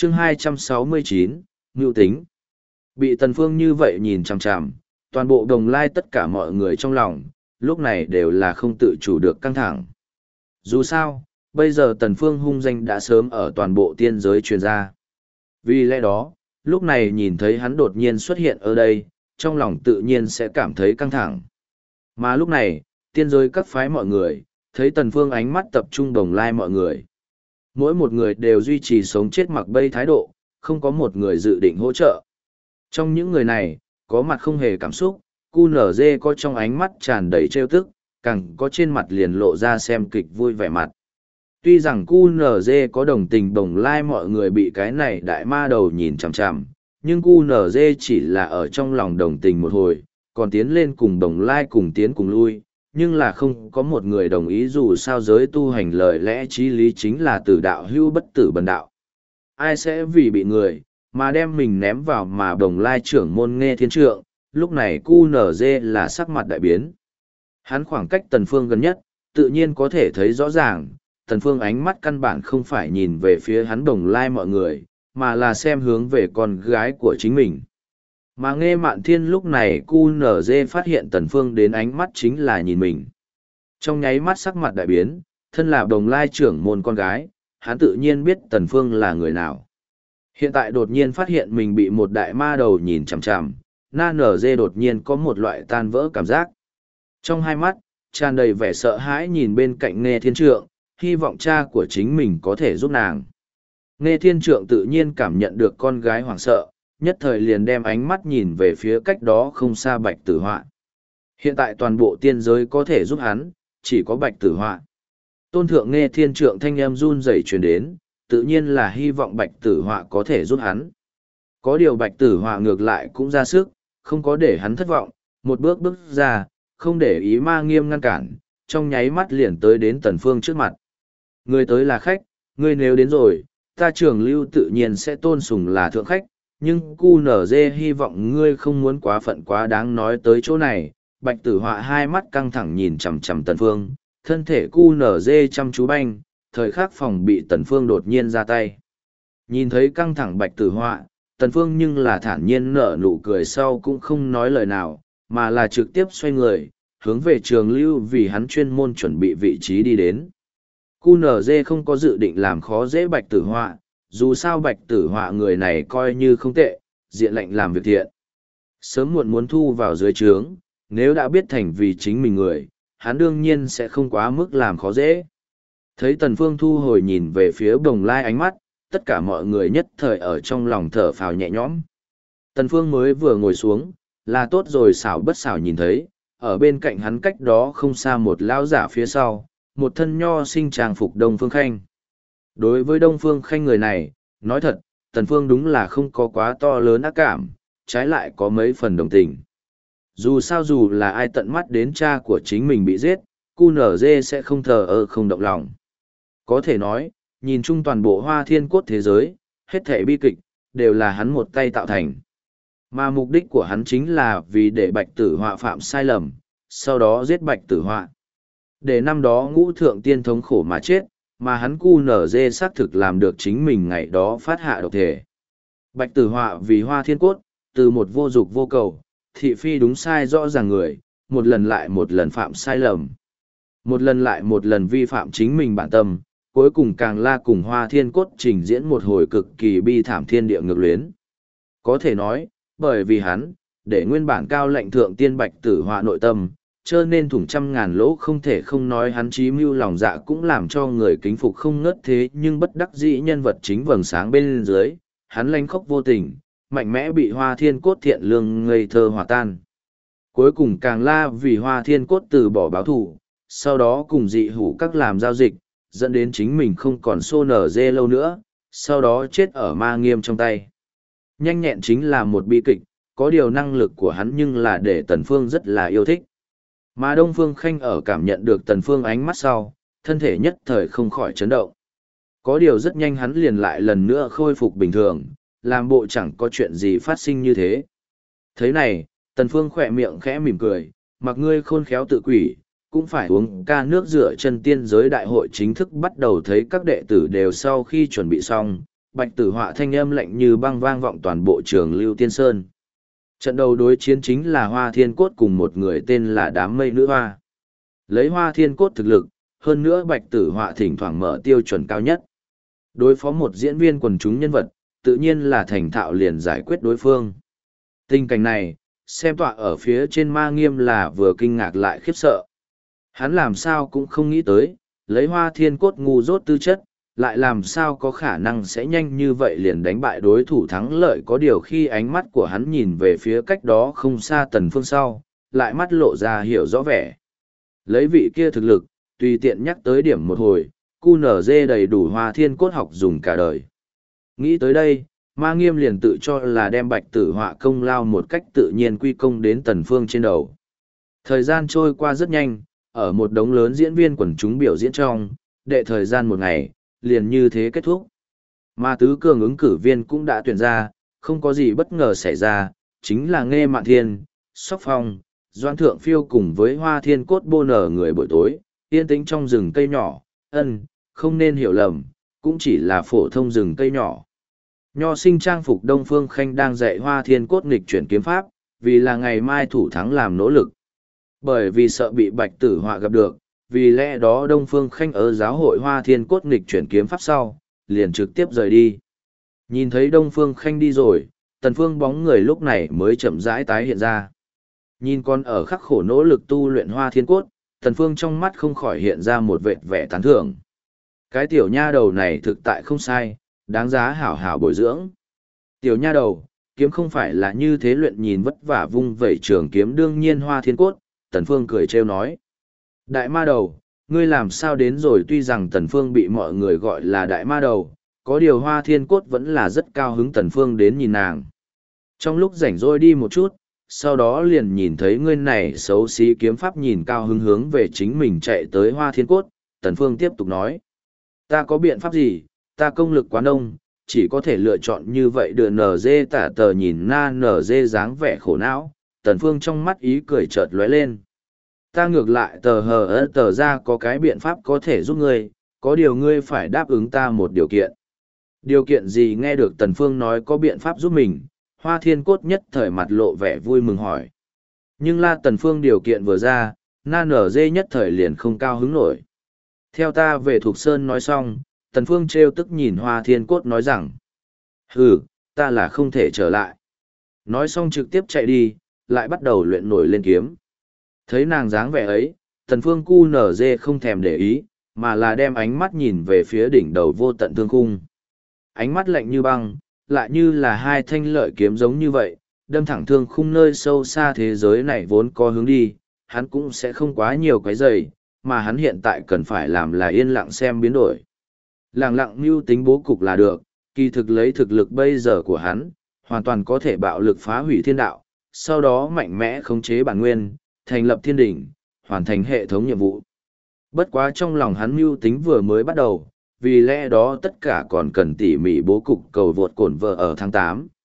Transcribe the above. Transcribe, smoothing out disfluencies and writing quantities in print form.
chương 269, Ngưu Tính. Bị Tần Phương như vậy nhìn chằm chằm, toàn bộ Đồng Lai tất cả mọi người trong lòng, lúc này đều là không tự chủ được căng thẳng. Dù sao, bây giờ Tần Phương hung danh đã sớm ở toàn bộ tiên giới truyền ra. Vì lẽ đó, lúc này nhìn thấy hắn đột nhiên xuất hiện ở đây, trong lòng tự nhiên sẽ cảm thấy căng thẳng. Mà lúc này, tiên giới các phái mọi người, thấy Tần Phương ánh mắt tập trung Đồng Lai mọi người. Mỗi một người đều duy trì sống chết mặc bây thái độ, không có một người dự định hỗ trợ. Trong những người này, có mặt không hề cảm xúc, QNZ có trong ánh mắt tràn đầy trêu tức, càng có trên mặt liền lộ ra xem kịch vui vẻ mặt. Tuy rằng QNZ có đồng tình Đồng Lai mọi người bị cái này đại ma đầu nhìn chằm chằm, nhưng QNZ chỉ là ở trong lòng đồng tình một hồi, còn tiến lên cùng Đồng Lai cùng tiến cùng lui, nhưng là không có một người đồng ý dù sao giới tu hành lời lẽ chí lý chính là tử đạo hữu bất tử bần đạo. Ai sẽ vì bị người, mà đem mình ném vào mà Đồng Lai trưởng môn Nghê Thiên Trượng, lúc này QNZ là sắc mặt đại biến. Hắn khoảng cách Tần Phương gần nhất, tự nhiên có thể thấy rõ ràng, Tần Phương ánh mắt căn bản không phải nhìn về phía hắn Đồng Lai mọi người, mà là xem hướng về con gái của chính mình. Mà Nghê Mạn Thiên lúc này QNZ phát hiện Tần Phương đến ánh mắt chính là nhìn mình. Trong nháy mắt sắc mặt đại biến, thân là Đồng Lai trưởng môn con gái, hắn tự nhiên biết Tần Phương là người nào. Hiện tại đột nhiên phát hiện mình bị một đại ma đầu nhìn chằm chằm, Na Nở Dê đột nhiên có một loại tan vỡ cảm giác. Trong hai mắt, tràn đầy vẻ sợ hãi nhìn bên cạnh Nghê Thiên Trượng, hy vọng cha của chính mình có thể giúp nàng. Nghê Thiên Trượng tự nhiên cảm nhận được con gái hoảng sợ, nhất thời liền đem ánh mắt nhìn về phía cách đó không xa Bạch Tử Họa. Hiện tại toàn bộ tiên giới có thể giúp hắn, chỉ có Bạch Tử Họa. Tôn thượng Nghê Thiên Trượng thanh âm run rẩy truyền đến, tự nhiên là hy vọng Bạch Tử Họa có thể giúp hắn. Có điều Bạch Tử Họa ngược lại cũng ra sức, không có để hắn thất vọng, một bước bước ra, không để ý Ma Nghiêm ngăn cản, trong nháy mắt liền tới đến Tần Phương trước mặt. Ngươi tới là khách, ngươi nếu đến rồi, ta Trường Lưu tự nhiên sẽ tôn sùng là thượng khách, nhưng QNZ hy vọng ngươi không muốn quá phận quá đáng nói tới chỗ này. Bạch Tử Họa hai mắt căng thẳng nhìn chằm chằm Tần Phương, thân thể QNZ chăm chú banh, thời khắc phòng bị Tần Phương đột nhiên ra tay. Nhìn thấy căng thẳng Bạch Tử Họa, Tần Phương nhưng là thản nhiên nở nụ cười sau cũng không nói lời nào, mà là trực tiếp xoay người, hướng về Trường Lưu vì hắn chuyên môn chuẩn bị vị trí đi đến. QNZ không có dự định làm khó dễ Bạch Tử Họa, dù sao Bạch Tử Họa người này coi như không tệ, diện lệnh làm việc thiện. Sớm muộn muốn thu vào dưới trướng, nếu đã biết thành vì chính mình người, hắn đương nhiên sẽ không quá mức làm khó dễ. Thấy Tần Phương thu hồi nhìn về phía Đồng Lai ánh mắt, tất cả mọi người nhất thời ở trong lòng thở phào nhẹ nhõm. Tần Phương mới vừa ngồi xuống, là tốt rồi xảo bất xảo nhìn thấy, ở bên cạnh hắn cách đó không xa một lão giả phía sau, một thân nho sinh trang phục Đông Phương Khanh. Đối với Đông Phương Khanh người này, nói thật, Tần Phương đúng là không có quá to lớn ác cảm, trái lại có mấy phần đồng tình. Dù sao dù là ai tận mắt đến cha của chính mình bị giết, QNZ sẽ không thờ ơ không động lòng. Có thể nói, nhìn chung toàn bộ Hoa Thiên Cốt thế giới, hết thảy bi kịch, đều là hắn một tay tạo thành. Mà mục đích của hắn chính là vì để Bạch Tử Họa phạm sai lầm, sau đó giết Bạch Tử Họa. Để năm đó Ngũ Thượng Tiên thống khổ mà chết, mà hắn QNZ xác thực làm được chính mình ngày đó phát hạ độc thể. Bạch Tử Họa vì Hoa Thiên Cốt, từ một vô dục vô cầu, thị phi đúng sai rõ ràng người, một lần lại một lần phạm sai lầm. Một lần lại một lần vi phạm chính mình bản tâm, cuối cùng càng la cùng Hoa Thiên Cốt trình diễn một hồi cực kỳ bi thảm thiên địa ngược luyến. Có thể nói, bởi vì hắn, để nguyên bản cao lệnh thượng tiên Bạch Tử Họa nội tâm, cho nên thủng trăm ngàn lỗ không thể không nói hắn trí mưu lòng dạ cũng làm cho người kính phục không ngớt thế nhưng bất đắc dĩ nhân vật chính vầng sáng bên dưới, hắn lanh khóc vô tình, mạnh mẽ bị Hoa Thiên Cốt thiện lương ngây thơ hòa tan. Cuối cùng càng la vì Hoa Thiên Cốt từ bỏ báo thù, sau đó cùng dị hủ các làm giao dịch, dẫn đến chính mình không còn xô nở dê lâu nữa, sau đó chết ở Ma Nghiêm trong tay. Nhanh nhẹn chính là một bi kịch, có điều năng lực của hắn nhưng là để Tần Phương rất là yêu thích. Mà Đông Phương Khanh ở cảm nhận được Tần Phương ánh mắt sau, thân thể nhất thời không khỏi chấn động. Có điều rất nhanh hắn liền lại lần nữa khôi phục bình thường, làm bộ chẳng có chuyện gì phát sinh như thế. Thế này, Tần Phương khỏe miệng khẽ mỉm cười, mặc ngươi khôn khéo tự quỷ, cũng phải uống ca nước rửa chân tiên giới đại hội chính thức bắt đầu thấy các đệ tử đều sau khi chuẩn bị xong, Bạch Tử Họa thanh âm lạnh như băng vang vọng toàn bộ trường Lưu Tiên Sơn. Trận đầu đối chiến chính là Hoa Thiên Cốt cùng một người tên là Đám Mây Nữ Hoa. Lấy Hoa Thiên Cốt thực lực, hơn nữa Bạch Tử Họa thỉnh thoảng mở tiêu chuẩn cao nhất. Đối phó một diễn viên quần chúng nhân vật, tự nhiên là thành thạo liền giải quyết đối phương. Tình cảnh này, xem tọa ở phía trên Ma Nghiêm là vừa kinh ngạc lại khiếp sợ. Hắn làm sao cũng không nghĩ tới, lấy Hoa Thiên Cốt ngu dốt tư chất, lại làm sao có khả năng sẽ nhanh như vậy liền đánh bại đối thủ thắng lợi. Có điều khi ánh mắt của hắn nhìn về phía cách đó không xa Tần Phương sau, lại mắt lộ ra hiểu rõ vẻ. Lấy vị kia thực lực, tùy tiện nhắc tới điểm một hồi, QNZ đầy đủ Hoa Thiên Cốt học dùng cả đời. Nghĩ tới đây, Ma Nghiêm liền tự cho là đem Bạch Tử Họa công lao một cách tự nhiên quy công đến Tần Phương trên đầu. Thời gian trôi qua rất nhanh, ở một đống lớn diễn viên quần chúng biểu diễn trong, đệ thời gian một ngày, liền như thế kết thúc. Mà tứ cường ứng cử viên cũng đã tuyển ra, không có gì bất ngờ xảy ra, chính là Nghê Mạn Thiên, Sóc Phong, Doan Thượng Phiêu cùng với Hoa Thiên Cốt bô nở người buổi tối, yên tĩnh trong rừng cây nhỏ, không nên hiểu lầm, cũng chỉ là phổ thông rừng cây nhỏ. Nho sinh trang phục Đông Phương Khanh đang dạy Hoa Thiên Cốt nghịch chuyển kiếm pháp, vì là ngày mai thủ thắng làm nỗ lực. Bởi vì sợ bị Bạch Tử Họa gặp được, vì lẽ đó Đông Phương Khanh ở giáo hội Hoa Thiên Cốt nghịch chuyển kiếm pháp sau, liền trực tiếp rời đi. Nhìn thấy Đông Phương Khanh đi rồi, Tần Phương bóng người lúc này mới chậm rãi tái hiện ra. Nhìn con ở khắc khổ nỗ lực tu luyện Hoa Thiên Cốt, Tần Phương trong mắt không khỏi hiện ra một vệt vẻ tán thưởng. Cái tiểu nha đầu này thực tại không sai, đáng giá hảo hảo bồi dưỡng. Tiểu nha đầu, kiếm không phải là như thế luyện, nhìn vất vả vung vẩy trường kiếm đương nhiên Hoa Thiên Cốt, Tần Phương cười trêu nói. Đại ma đầu, ngươi làm sao đến rồi? Tuy rằng Tần Phương bị mọi người gọi là đại ma đầu, có điều Hoa Thiên Cốt vẫn là rất cao hứng Tần Phương đến nhìn nàng. Trong lúc rảnh rỗi đi một chút, sau đó liền nhìn thấy ngươi này xấu xí kiếm pháp, nhìn cao hứng hướng về chính mình chạy tới Hoa Thiên Cốt, Tần Phương tiếp tục nói. Ta có biện pháp gì, ta công lực quá nông, chỉ có thể lựa chọn như vậy. Đưa NG tả tờ nhìn na NG dáng vẻ khổ não, Tần Phương trong mắt ý cười chợt lóe lên. Ta ngược lại tờ ra có cái biện pháp có thể giúp ngươi, có điều ngươi phải đáp ứng ta một điều kiện. Điều kiện gì? Nghe được Tần Phương nói có biện pháp giúp mình, Hoa Thiên Cốt nhất thời mặt lộ vẻ vui mừng hỏi. Nhưng là Tần Phương điều kiện vừa ra, na NG nhất thời liền không cao hứng nổi. Theo ta về Thục Sơn. Nói xong, Tần Phương trêu tức nhìn Hoa Thiên Cốt nói rằng. Hừ, ta là không thể trở lại. Nói xong trực tiếp chạy đi, lại bắt đầu luyện nổi lên kiếm. Thấy nàng dáng vẻ ấy, Tần Phương QNZ không thèm để ý, mà là đem ánh mắt nhìn về phía đỉnh đầu vô tận thương khung. Ánh mắt lạnh như băng, lại như là hai thanh lợi kiếm giống như vậy, đâm thẳng thương khung nơi sâu xa thế giới này vốn có hướng đi, hắn cũng sẽ không quá nhiều cái giày, mà hắn hiện tại cần phải làm là yên lặng xem biến đổi. Lặng lặng mưu tính bố cục là được, kỳ thực lấy thực lực bây giờ của hắn, hoàn toàn có thể bạo lực phá hủy thiên đạo, sau đó mạnh mẽ khống chế bản nguyên, thành lập thiên đỉnh, hoàn thành hệ thống nhiệm vụ. Bất quá trong lòng hắn mưu tính vừa mới bắt đầu, vì lẽ đó tất cả còn cần tỉ mỉ bố cục. Cầu vượt cổn vợ ở tháng 8,